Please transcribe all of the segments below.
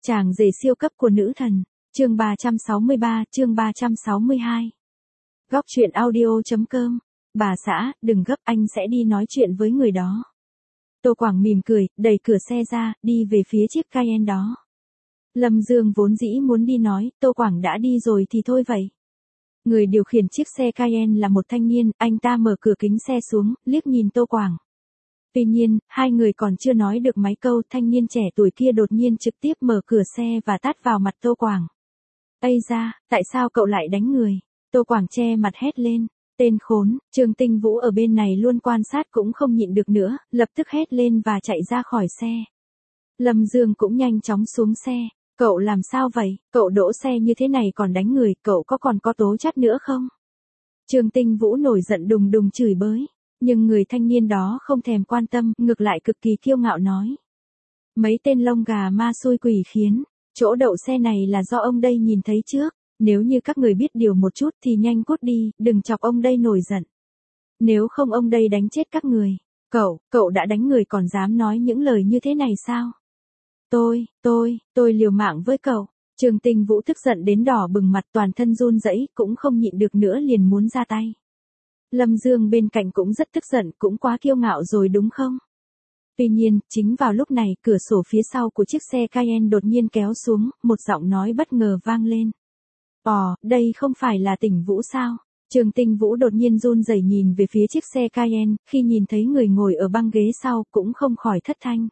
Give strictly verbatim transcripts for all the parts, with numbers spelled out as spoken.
Chàng rể siêu cấp của nữ thần, chương ba trăm sáu mươi ba, chương ba trăm sáu mươi hai. Góc truyện audio.com, bà xã, đừng gấp, anh sẽ đi nói chuyện với người đó. Tô Quảng mỉm cười, đẩy cửa xe ra, đi về phía chiếc Cayenne đó. Lâm Dương vốn dĩ muốn đi nói, Tô Quảng đã đi rồi thì thôi vậy. Người điều khiển chiếc xe Cayenne là một thanh niên, anh ta mở cửa kính xe xuống, liếc nhìn Tô Quảng. Tuy nhiên, hai người còn chưa nói được mấy câu, thanh niên trẻ tuổi kia đột nhiên trực tiếp mở cửa xe và tát vào mặt Tô Quảng. Ây da, tại sao cậu lại đánh người? Tô Quảng che mặt hét lên. Tên khốn, Trương Tinh Vũ ở bên này luôn quan sát cũng không nhịn được nữa, lập tức hét lên và chạy ra khỏi xe. Lâm Dương cũng nhanh chóng xuống xe. Cậu làm sao vậy? Cậu đỗ xe như thế này còn đánh người, cậu có còn có tố chất nữa không? Trương Tinh Vũ nổi giận đùng đùng chửi bới. Nhưng người thanh niên đó không thèm quan tâm, ngược lại cực kỳ kiêu ngạo nói. Mấy tên lông gà ma xui quỷ khiến, chỗ đậu xe này là do ông đây nhìn thấy trước, nếu như các người biết điều một chút thì nhanh cút đi, đừng chọc ông đây nổi giận. Nếu không ông đây đánh chết các người. Cậu, cậu đã đánh người còn dám nói những lời như thế này sao? Tôi, tôi, tôi liều mạng với cậu. Trương Tinh Vũ tức giận đến đỏ bừng mặt, toàn thân run rẩy, cũng không nhịn được nữa liền muốn ra tay. Lâm Dương bên cạnh cũng rất tức giận, cũng quá kiêu ngạo rồi đúng không? Tuy nhiên, chính vào lúc này, cửa sổ phía sau của chiếc xe Cayenne đột nhiên kéo xuống, một giọng nói bất ngờ vang lên. Ồ, đây không phải là Tinh Vũ sao? Trương Tinh Vũ đột nhiên run rẩy nhìn về phía chiếc xe Cayenne, khi nhìn thấy người ngồi ở băng ghế sau cũng không khỏi thất thanh.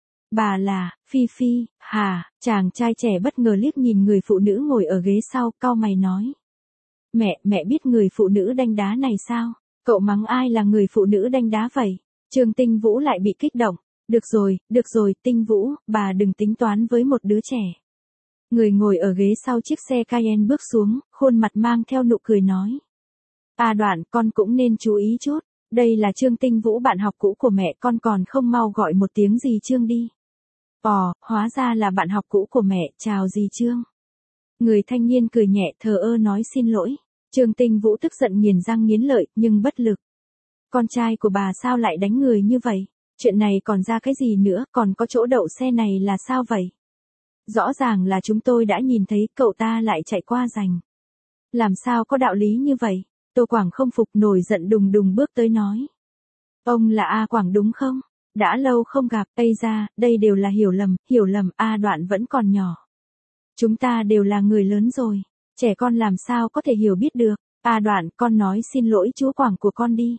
Bà là, Phi Phi, hả? Chàng trai trẻ bất ngờ liếc nhìn người phụ nữ ngồi ở ghế sau, cau mày nói. Mẹ, mẹ biết người phụ nữ đanh đá này sao? Cậu mắng ai là người phụ nữ đanh đá vậy? Trương Tinh Vũ lại bị kích động. Được rồi, được rồi, Tinh Vũ, bà đừng tính toán với một đứa trẻ. Người ngồi ở ghế sau chiếc xe Cayenne bước xuống, khuôn mặt mang theo nụ cười nói. À Đoạn, con cũng nên chú ý chút. Đây là Trương Tinh Vũ, bạn học cũ của mẹ, con còn không mau gọi một tiếng gì Trương đi. Ồ, hóa ra là bạn học cũ của mẹ, chào gì Trương. Người thanh niên cười nhẹ thờ ơ nói xin lỗi. Trương Tinh Vũ tức giận nghiến răng nghiến lợi, nhưng bất lực. Con trai của bà sao lại đánh người như vậy? Chuyện này còn ra cái gì nữa, còn có chỗ đậu xe này là sao vậy? Rõ ràng là chúng tôi đã nhìn thấy, cậu ta lại chạy qua giành. Làm sao có đạo lý như vậy? Tô Quảng không phục, nổi giận đùng đùng bước tới nói. Ông là A Quảng đúng không? Đã lâu không gặp, Ây ra, đây đều là hiểu lầm, hiểu lầm, A Đoạn vẫn còn nhỏ. Chúng ta đều là người lớn rồi. Trẻ con làm sao có thể hiểu biết được. À Đoạn, con nói xin lỗi chú Quảng của con đi.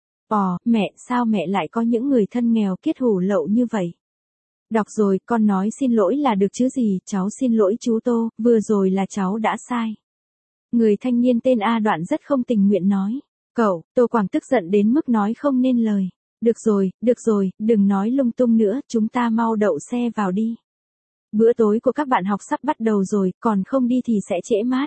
Ồ, mẹ, sao mẹ lại có những người thân nghèo kiết hủ lậu như vậy? Đọc rồi, con nói xin lỗi là được chứ gì, cháu xin lỗi chú Tô, vừa rồi là cháu đã sai. Người thanh niên tên A Đoạn rất không tình nguyện nói. Cậu, Tô Quảng tức giận đến mức nói không nên lời. Được rồi, được rồi, đừng nói lung tung nữa, chúng ta mau đậu xe vào đi. Bữa tối của các bạn học sắp bắt đầu rồi, còn không đi thì sẽ trễ mát.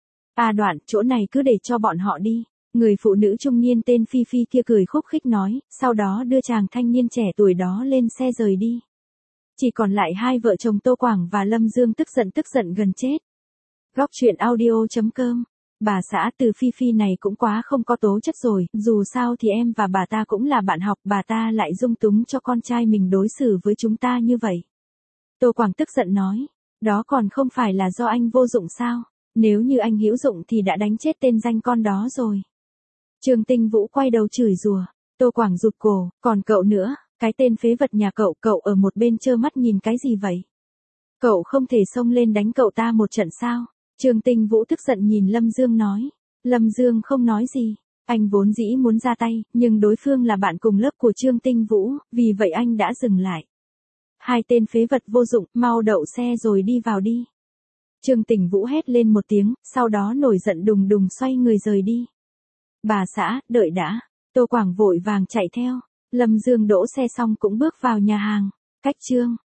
À Đoạn, chỗ này cứ để cho bọn họ đi. Người phụ nữ trung niên tên Phi Phi kia cười khúc khích nói, sau đó đưa chàng thanh niên trẻ tuổi đó lên xe rời đi. Chỉ còn lại hai vợ chồng Tô Quảng và Lâm Dương tức giận tức giận gần chết. Góc truyện audio.com, bà xã từ Phi Phi này cũng quá không có tố chất rồi, dù sao thì em và bà ta cũng là bạn học, bà ta lại dung túng cho con trai mình đối xử với chúng ta như vậy. Tô Quảng tức giận nói, đó còn không phải là do anh vô dụng sao? Nếu như anh hữu dụng thì đã đánh chết tên danh con đó rồi. Trương Tinh Vũ quay đầu chửi rủa. Tô Quảng rụt cổ, còn cậu nữa, cái tên phế vật nhà cậu, cậu ở một bên trơ mắt nhìn cái gì vậy? Cậu không thể xông lên đánh cậu ta một trận sao? Trương Tinh Vũ tức giận nhìn Lâm Dương nói. Lâm Dương không nói gì. Anh vốn dĩ muốn ra tay, nhưng đối phương là bạn cùng lớp của Trương Tinh Vũ, vì vậy anh đã dừng lại. Hai tên phế vật vô dụng, mau đậu xe rồi đi vào đi. Trương Tinh Vũ hét lên một tiếng, sau đó nổi giận đùng đùng xoay người rời đi. Bà xã, đợi đã. Tô Quảng vội vàng chạy theo. Lâm Dương đỗ xe xong cũng bước vào nhà hàng. Cách Trương